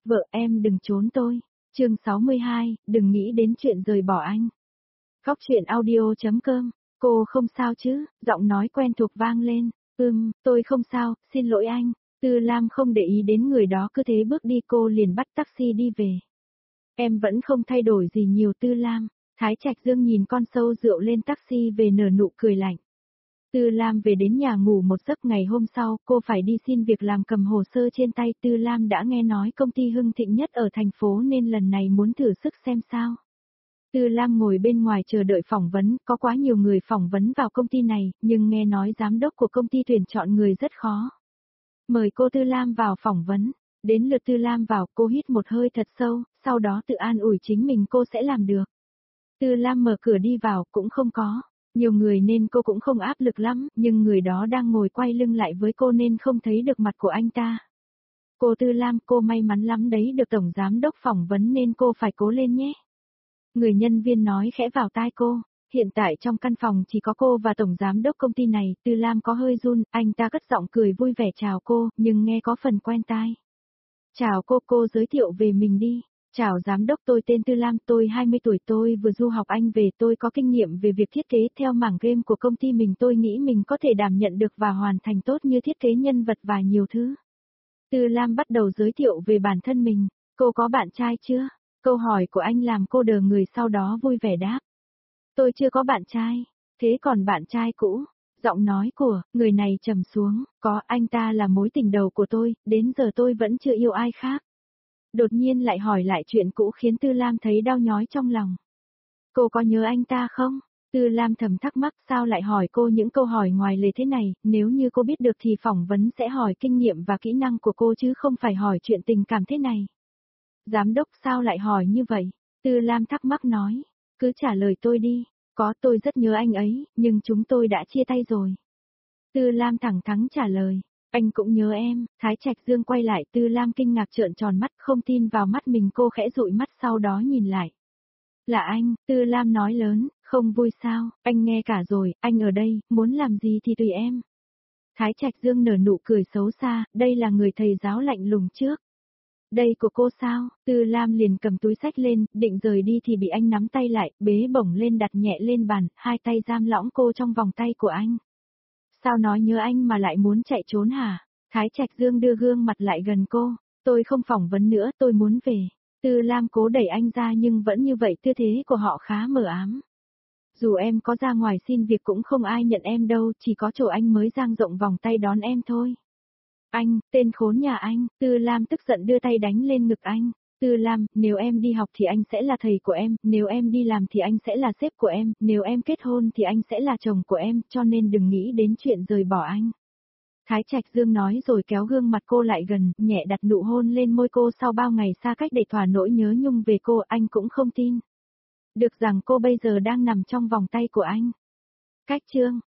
Vợ em đừng trốn tôi. Chương 62, đừng nghĩ đến chuyện rời bỏ anh. Góc truyện audio.com. Cô không sao chứ? Giọng nói quen thuộc vang lên. Tôi không sao, xin lỗi anh. Tư Lam không để ý đến người đó cứ thế bước đi, cô liền bắt taxi đi về. Em vẫn không thay đổi gì nhiều Tư Lam. Thái Trạch Dương nhìn con sâu rượu lên taxi về nở nụ cười lạnh. Tư Lam về đến nhà ngủ một giấc. Ngày hôm sau, cô phải đi xin việc làm, cầm hồ sơ trên tay. Tư Lam đã nghe nói công ty hưng thịnh nhất ở thành phố nên lần này muốn thử sức xem sao. Tư Lam ngồi bên ngoài chờ đợi phỏng vấn, có quá nhiều người phỏng vấn vào công ty này, nhưng nghe nói giám đốc của công ty tuyển chọn người rất khó. Mời cô Tư Lam vào phỏng vấn. Đến lượt Tư Lam vào, cô hít một hơi thật sâu, sau đó tự an ủi chính mình cô sẽ làm được. Tư Lam mở cửa đi vào, cũng không có nhiều người nên cô cũng không áp lực lắm, nhưng người đó đang ngồi quay lưng lại với cô nên không thấy được mặt của anh ta. Cô Tư Lam, cô may mắn lắm đấy, được tổng giám đốc phỏng vấn nên cô phải cố lên nhé. Người nhân viên nói khẽ vào tai cô. Hiện tại trong căn phòng chỉ có cô và tổng giám đốc công ty này. Tư Lam có hơi run, anh ta cất giọng cười vui vẻ chào cô, nhưng nghe có phần quen tai. Chào cô giới thiệu về mình đi. Chào giám đốc, tôi tên Tư Lam, tôi 20 tuổi, tôi vừa du học Anh về, tôi có kinh nghiệm về việc thiết kế theo mảng game của công ty mình, tôi nghĩ mình có thể đảm nhận được và hoàn thành tốt như thiết kế nhân vật và nhiều thứ. Tư Lam bắt đầu giới thiệu về bản thân mình. Cô có bạn trai chưa? Câu hỏi của anh làm cô đờ người, sau đó vui vẻ đáp. Tôi chưa có bạn trai. Thế còn bạn trai cũ? Giọng nói của người này trầm xuống. Có, anh ta là mối tình đầu của tôi, đến giờ tôi vẫn chưa yêu ai khác. Đột nhiên lại hỏi lại chuyện cũ khiến Tư Lam thấy đau nhói trong lòng. Cô có nhớ anh ta không? Tư Lam thầm thắc mắc, sao lại hỏi cô những câu hỏi ngoài lề thế này, nếu như cô biết được thì phỏng vấn sẽ hỏi kinh nghiệm và kỹ năng của cô chứ không phải hỏi chuyện tình cảm thế này. Giám đốc sao lại hỏi như vậy? Tư Lam thắc mắc nói, cứ trả lời tôi đi. Có, tôi rất nhớ anh ấy, nhưng chúng tôi đã chia tay rồi. Tư Lam thẳng thắn trả lời. Anh cũng nhớ em. Thái Trạch Dương quay lại, Tư Lam kinh ngạc trợn tròn mắt, không tin vào mắt mình, cô khẽ dụi mắt sau đó nhìn lại. Là anh, Tư Lam nói lớn, không vui sao? Anh nghe cả rồi, anh ở đây, muốn làm gì thì tùy em. Thái Trạch Dương nở nụ cười xấu xa, đây là người thầy giáo lạnh lùng trước. Đây của cô sao? Tư Lam liền cầm túi xách lên, định rời đi thì bị anh nắm tay lại, bế bổng lên đặt nhẹ lên bàn, hai tay giam lõng cô trong vòng tay của anh. Sao nói nhớ anh mà lại muốn chạy trốn hả? Thái Trạch Dương đưa gương mặt lại gần cô. Tôi không phỏng vấn nữa, tôi muốn về. Tư Lam cố đẩy anh ra nhưng vẫn như vậy, tư thế của họ khá mờ ám. Dù em có ra ngoài xin việc cũng không ai nhận em đâu, chỉ có chỗ anh mới dang rộng vòng tay đón em thôi. Anh, tên khốn nhà anh. Tư Lam tức giận đưa tay đánh lên ngực anh. Tư Lam, nếu em đi học thì anh sẽ là thầy của em, nếu em đi làm thì anh sẽ là sếp của em, nếu em kết hôn thì anh sẽ là chồng của em, cho nên đừng nghĩ đến chuyện rời bỏ anh. Thái Trạch Dương nói rồi kéo gương mặt cô lại gần, nhẹ đặt nụ hôn lên môi cô. Sau bao ngày xa cách để thỏa nỗi nhớ nhung về cô, anh cũng không tin được rằng cô bây giờ đang nằm trong vòng tay của anh. Cách chương